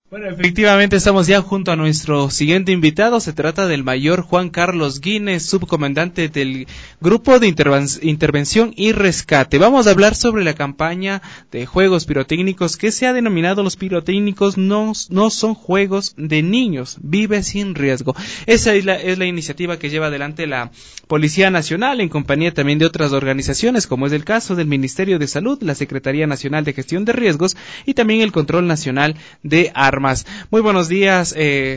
Bueno, efectivamente estamos ya junto a nuestro siguiente invitado. Se trata del mayor Juan Carlos Guínez, subcomandante del Grupo de Intervención y Rescate. Vamos a hablar sobre la campaña de juegos pirotécnicos que se ha denominado Los pirotécnicos no son juegos de niños, vive sin riesgo. Esa es la iniciativa que lleva adelante la Policía Nacional en compañía también de otras organizaciones, como es el caso del Ministerio de Salud, la Secretaría Nacional de Gestión de Riesgos y también el Control Nacional de Armas. Muy buenos días,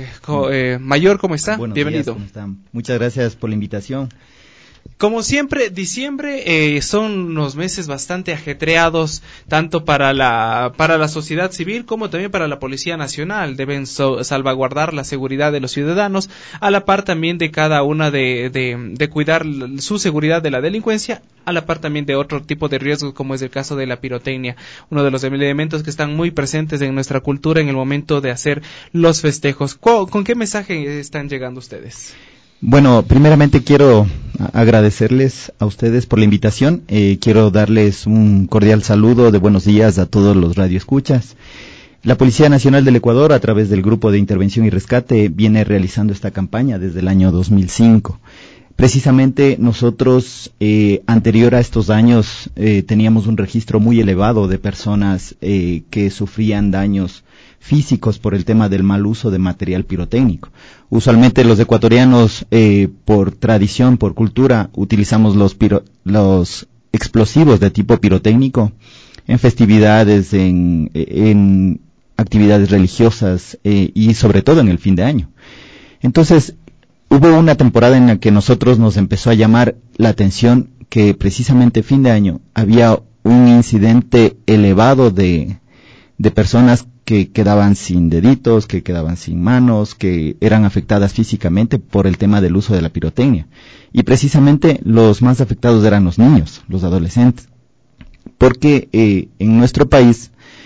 Mayor, ¿cómo está? Buenos Bienvenido. Días, ¿cómo están? Muchas gracias por la invitación. Como siempre, diciembre son unos meses bastante ajetreados, tanto para la sociedad civil como también para la Policía Nacional. Deben salvaguardar la seguridad de los ciudadanos, a la par también de cada una de cuidar su seguridad de la delincuencia, a la par también de otro tipo de riesgos, como es el caso de la pirotecnia, uno de los elementos que están muy presentes en nuestra cultura en el momento de hacer los festejos. ¿Con qué mensaje están llegando ustedes? Bueno, primeramente quiero agradecerles a ustedes por la invitación. Quiero darles un cordial saludo de buenos días a todos los radioescuchas. La Policía Nacional del Ecuador, a través del Grupo de Intervención y Rescate, viene realizando esta campaña desde el año 2005. Precisamente nosotros, anterior a estos años, teníamos un registro muy elevado de personas que sufrían daños físicos por el tema del mal uso de material pirotécnico. Usualmente los ecuatorianos, por tradición, por cultura, utilizamos los explosivos de tipo pirotécnico en festividades, en actividades religiosas y sobre todo en el fin de año. Entonces, hubo una temporada en la que nosotros nos empezó a llamar la atención que precisamente fin de año había un incidente elevado de personas que quedaban sin deditos, que quedaban sin manos, que eran afectadas físicamente por el tema del uso de la pirotecnia. Y precisamente los más afectados eran los niños, los adolescentes. Porque en nuestro país,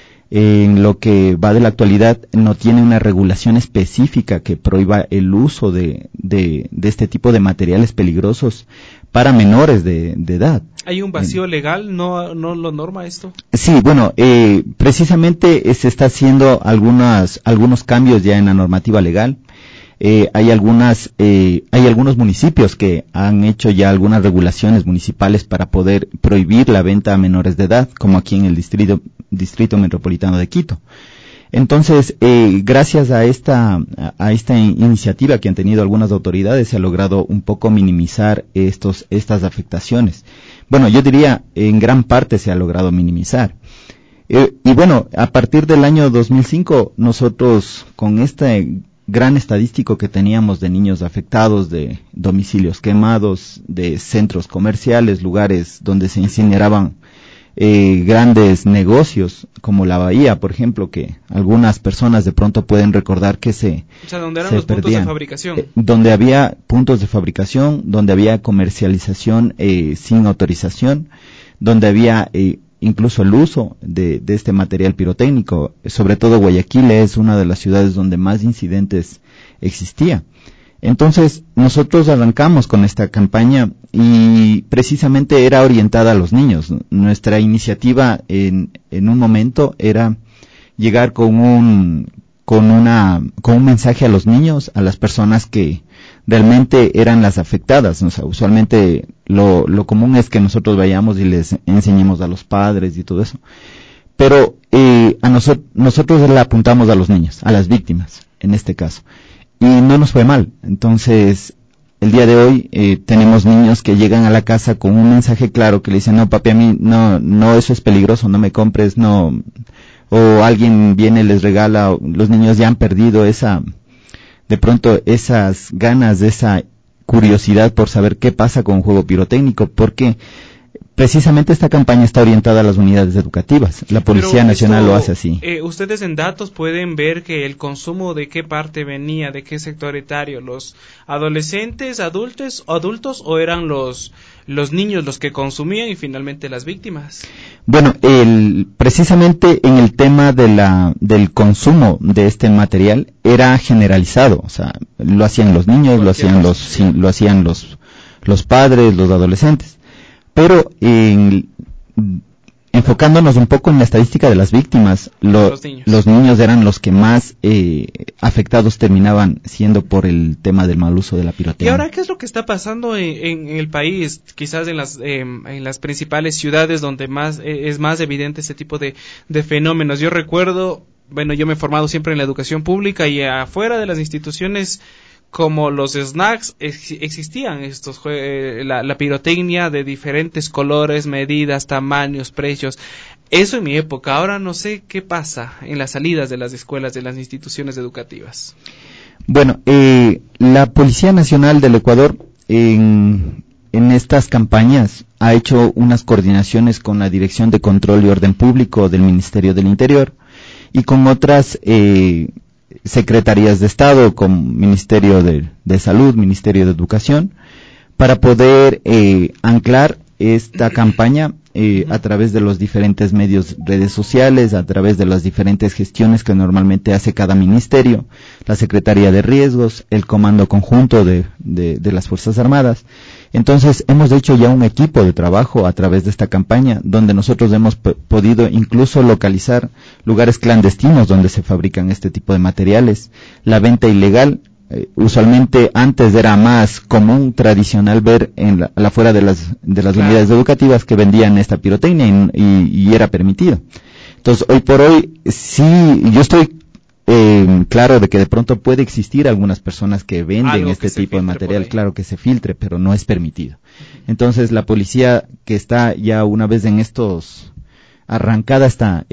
en lo que va de la actualidad, no tiene una regulación específica que prohíba el uso de este tipo de materiales peligrosos para menores de edad. ¿Hay un vacío legal? ¿No lo norma esto? Sí, bueno, precisamente se está haciendo algunos cambios ya en la normativa legal. Hay algunos municipios que han hecho ya algunas regulaciones municipales para poder prohibir la venta a menores de edad, como aquí en el distrito metropolitano de Quito. Entonces, gracias a esta iniciativa que han tenido algunas autoridades, se ha logrado un poco minimizar estas afectaciones. Bueno, yo diría, en gran parte se ha logrado minimizar. Y bueno, a partir del año 2005, nosotros, con este gran estadístico que teníamos de niños afectados, de domicilios quemados, de centros comerciales, lugares donde se incineraban grandes negocios, como la Bahía, por ejemplo, que algunas personas de pronto pueden recordar que donde eran los puntos de fabricación. Donde había puntos de fabricación, donde había comercialización sin autorización, donde había incluso el uso de este material pirotécnico. Sobre todo Guayaquil es una de las ciudades donde más incidentes existía. Entonces, nosotros arrancamos con esta campaña y precisamente era orientada a los niños. Nuestra iniciativa en un momento era llegar con un mensaje a los niños, a las personas que realmente eran las afectadas. O sea, usualmente lo común es que nosotros vayamos y les enseñemos a los padres y todo eso. Pero nosotros le apuntamos a los niños, a las víctimas, en este caso. Y no nos fue mal. Entonces, el día de hoy tenemos niños que llegan a la casa con un mensaje claro que le dicen, no papi, a mí no, eso es peligroso, no me compres, no. O alguien viene y les regala, los niños ya han perdido de pronto esas ganas, esa curiosidad por saber qué pasa con un juego pirotécnico, porque precisamente esta campaña está orientada a las unidades educativas. La Policía Nacional lo hace así. Ustedes en datos pueden ver que el consumo de qué parte venía, de qué sector etario, los adolescentes, adultos o eran los niños los que consumían y finalmente las víctimas. Bueno, precisamente en el tema del consumo de este material era generalizado, o sea, lo hacían los niños, lo hacían los padres, los adolescentes. Pero en enfocándonos un poco en la estadística de las víctimas, los niños eran los que más afectados terminaban siendo por el tema del mal uso de la pirotecnia. ¿Y ahora qué es lo que está pasando en el país? Quizás en las principales ciudades donde más es más evidente ese tipo de fenómenos. Yo recuerdo, bueno, yo me he formado siempre en la educación pública y afuera de las instituciones como los snacks existían la pirotecnia de diferentes colores, medidas, tamaños, precios. Eso en mi época. Ahora no sé qué pasa en las salidas de las escuelas, de las instituciones educativas. Bueno, la Policía Nacional del Ecuador en estas campañas ha hecho unas coordinaciones con la Dirección de Control y Orden Público del Ministerio del Interior y con otras secretarías de Estado, como Ministerio de Salud, Ministerio de Educación, para poder anclar esta campaña a través de los diferentes medios, redes sociales, a través de las diferentes gestiones que normalmente hace cada ministerio, la Secretaría de Riesgos, el Comando Conjunto de las Fuerzas Armadas. Entonces, hemos hecho ya un equipo de trabajo a través de esta campaña, donde nosotros hemos podido incluso localizar lugares clandestinos donde se fabrican este tipo de materiales, la venta ilegal. Usualmente antes era más común, tradicional ver afuera de las unidades educativas que vendían esta pirotecnia y era permitido. Entonces, hoy por hoy, sí, yo estoy claro de que de pronto puede existir algunas personas que venden este tipo de material, claro que se filtre, pero no es permitido. Entonces, la policía que está ya una vez en arrancada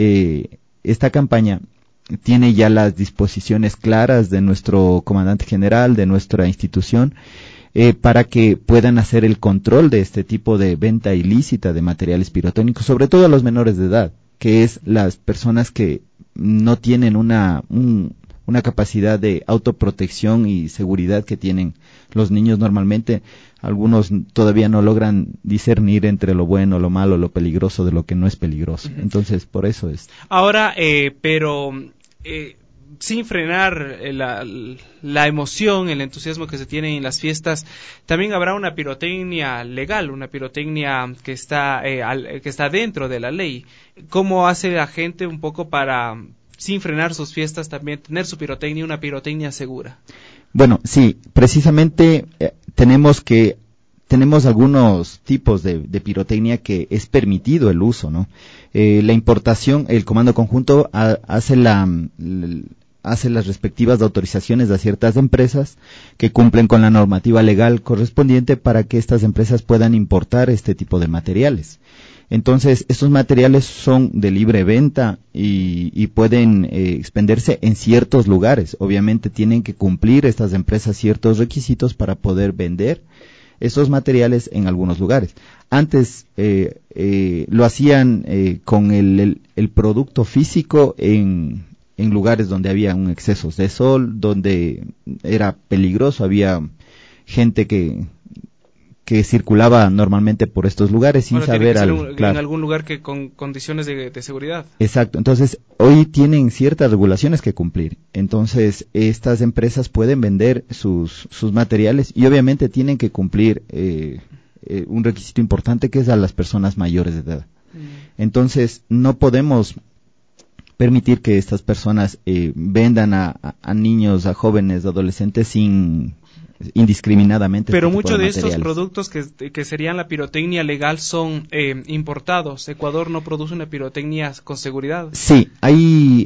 esta campaña, tiene ya las disposiciones claras de nuestro comandante general, de nuestra institución, para que puedan hacer el control de este tipo de venta ilícita de materiales pirotécnicos, sobre todo a los menores de edad, que es las personas que no tienen una capacidad de autoprotección y seguridad que tienen los niños normalmente. Algunos todavía no logran discernir entre lo bueno, lo malo, lo peligroso de lo que no es peligroso. Entonces, por eso es. Ahora, sin frenar la emoción, el entusiasmo que se tiene en las fiestas, también habrá una pirotecnia legal, una pirotecnia que está dentro de la ley. ¿Cómo hace la gente un poco para, sin frenar sus fiestas, también tener su pirotecnia, una pirotecnia segura? Bueno, sí, precisamente tenemos algunos tipos de pirotecnia que es permitido el uso, ¿no? La importación, el Comando Conjunto hace las respectivas autorizaciones a ciertas empresas que cumplen con la normativa legal correspondiente para que estas empresas puedan importar este tipo de materiales. Entonces, estos materiales son de libre venta y pueden expenderse en ciertos lugares. Obviamente tienen que cumplir estas empresas ciertos requisitos para poder vender esos materiales en algunos lugares. Antes lo hacían con el producto físico en lugares donde había un exceso de sol, donde era peligroso, había gente que circulaba normalmente por estos lugares sin saber en algún lugar que con condiciones de seguridad. Exacto. Entonces, hoy tienen ciertas regulaciones que cumplir. Entonces, estas empresas pueden vender sus materiales y obviamente tienen que cumplir un requisito importante que es a las personas mayores de edad. Entonces, no podemos permitir que estas personas vendan a niños, a jóvenes, a adolescentes indiscriminadamente. Pero muchos de estos productos que serían la pirotecnia legal son importados. Ecuador no produce una pirotecnia con seguridad. Sí, hay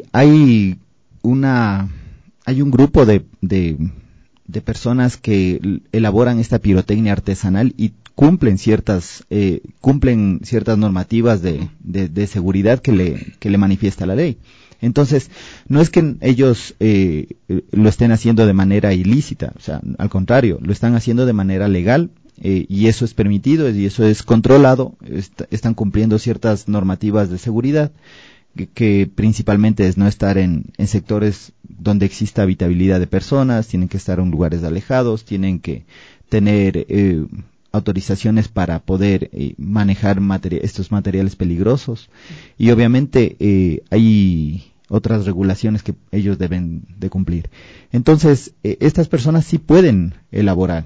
un grupo de personas que elaboran esta pirotecnia artesanal y cumplen ciertas normativas de seguridad que le manifiesta la ley. Entonces, no es que ellos lo estén haciendo de manera ilícita, o sea, al contrario, lo están haciendo de manera legal y eso es permitido y eso es controlado, están cumpliendo ciertas normativas de seguridad que principalmente es no estar en sectores donde exista habitabilidad de personas, tienen que estar en lugares alejados, tienen que tener autorizaciones para poder manejar estos materiales peligrosos y obviamente hay otras regulaciones que ellos deben de cumplir. Entonces, estas personas sí pueden elaborar,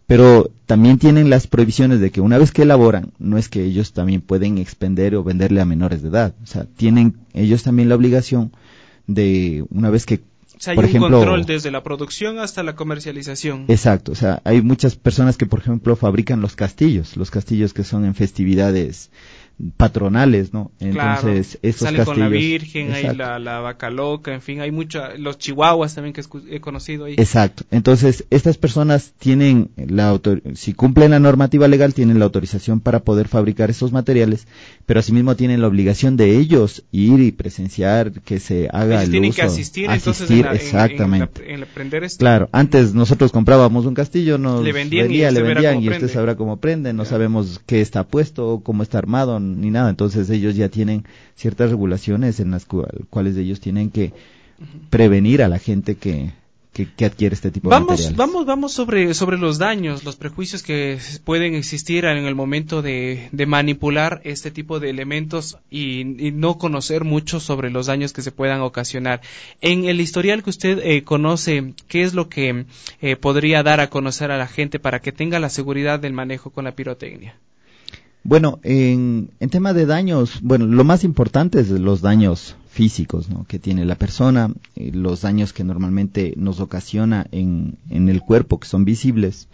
pero también tienen las prohibiciones de que una vez que elaboran, no es que ellos también pueden expender o venderle a menores de edad. O sea, tienen ellos también la obligación de, una vez que, o sea, hay por un ejemplo, control desde la producción hasta la comercialización. Exacto, o sea, hay muchas personas que, por ejemplo, fabrican los castillos que son en festividades patronales, ¿no? Entonces, claro, estos salen castillos, con la Virgen, hay exacto, la vaca loca, en fin, hay los chihuahuas también que he conocido ahí. exacto. Entonces, estas personas tienen si cumplen la normativa legal, tienen la autorización para poder fabricar esos materiales, pero asimismo tienen la obligación de ellos ir y presenciar que se haga ellos el tienen uso, que asistir entonces exactamente. en aprender esto. Claro, antes nosotros comprábamos un castillo, le vendían y usted sabrá cómo prende, no sabemos qué está puesto, cómo está armado, ni nada. Entonces ellos ya tienen ciertas regulaciones en las cuales ellos tienen que prevenir a la gente que adquiere este tipo de materiales. Vamos sobre los daños, los prejuicios que pueden existir en el momento de manipular este tipo de elementos y no conocer mucho sobre los daños que se puedan ocasionar. En el historial que usted conoce, ¿qué es lo que podría dar a conocer a la gente para que tenga la seguridad del manejo con la pirotecnia? Bueno, en tema de daños, bueno, lo más importante es los daños físicos, ¿no?, que tiene la persona, los daños que normalmente nos ocasiona en el cuerpo, que son visibles.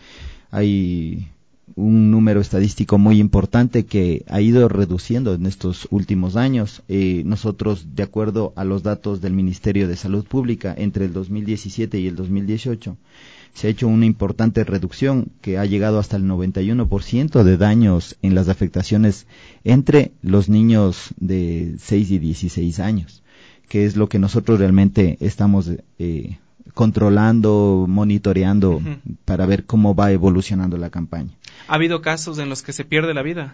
Hay un número estadístico muy importante que ha ido reduciendo en estos últimos años. Nosotros, de acuerdo a los datos del Ministerio de Salud Pública, entre el 2017 y el 2018, se ha hecho una importante reducción que ha llegado hasta el 91% de daños en las afectaciones entre los niños de 6 y 16 años, que es lo que nosotros realmente estamos controlando, monitoreando para ver cómo va evolucionando la campaña. ¿Ha habido casos en los que se pierde la vida?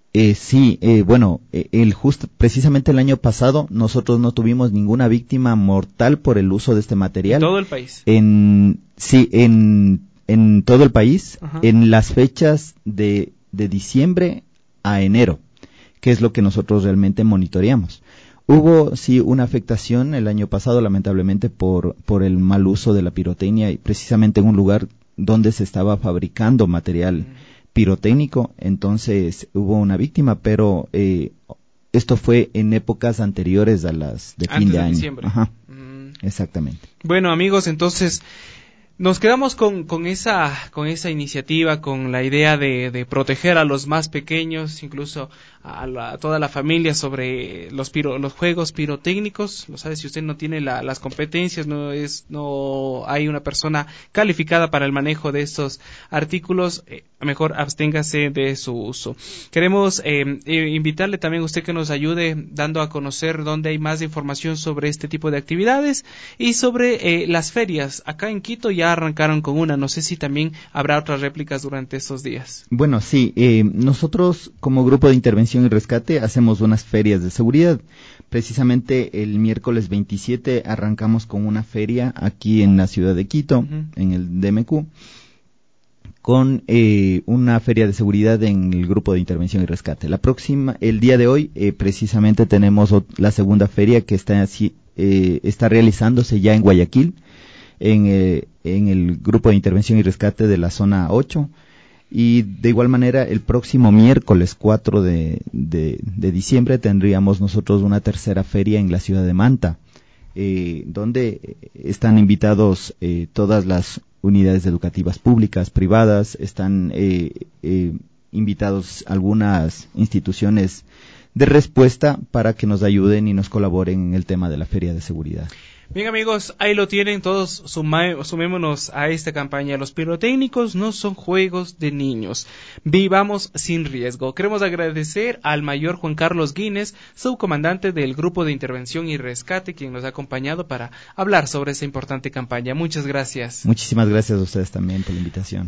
Sí, precisamente el año pasado nosotros no tuvimos ninguna víctima mortal por el uso de este material. ¿En todo el país? En todo el país, en las fechas de diciembre a enero, que es lo que nosotros realmente monitoreamos. Hubo, sí, una afectación el año pasado, lamentablemente, por el mal uso de la pirotecnia, y precisamente en un lugar donde se estaba fabricando material pirotécnico, entonces hubo una víctima, pero esto fue en épocas anteriores a las de fin de año. Diciembre. Ajá, exactamente. Bueno, amigos, entonces nos quedamos con esa iniciativa, con la idea de proteger a los más pequeños, incluso a toda la familia, sobre los juegos pirotécnicos. Lo sabe, si usted no tiene las competencias, no hay una persona calificada para el manejo de estos artículos, mejor absténgase de su uso. Queremos invitarle también a usted que nos ayude dando a conocer dónde hay más información sobre este tipo de actividades y sobre las ferias. Acá en Quito ya arrancaron con una, no sé si también habrá otras réplicas durante estos días. Bueno, sí, nosotros como grupo de intervención y rescate hacemos unas ferias de seguridad. Precisamente el miércoles 27 arrancamos con una feria aquí en la ciudad de Quito, en el DMQ, con una feria de seguridad en el grupo de intervención y rescate. El día de hoy, precisamente tenemos la segunda feria que está realizándose ya en Guayaquil, en el grupo de intervención y rescate de la zona 8. Y de igual manera, el próximo miércoles 4 de diciembre tendríamos nosotros una tercera feria en la ciudad de Manta, donde están invitados todas las unidades educativas públicas, privadas, están invitados algunas instituciones de respuesta para que nos ayuden y nos colaboren en el tema de la feria de seguridad. Bien, amigos, ahí lo tienen, todos sumémonos a esta campaña. Los pirotécnicos no son juegos de niños. Vivamos sin riesgo. Queremos agradecer al mayor Juan Carlos Guínez, subcomandante del Grupo de Intervención y Rescate, quien nos ha acompañado para hablar sobre esta importante campaña. Muchas gracias. Muchísimas gracias a ustedes también por la invitación.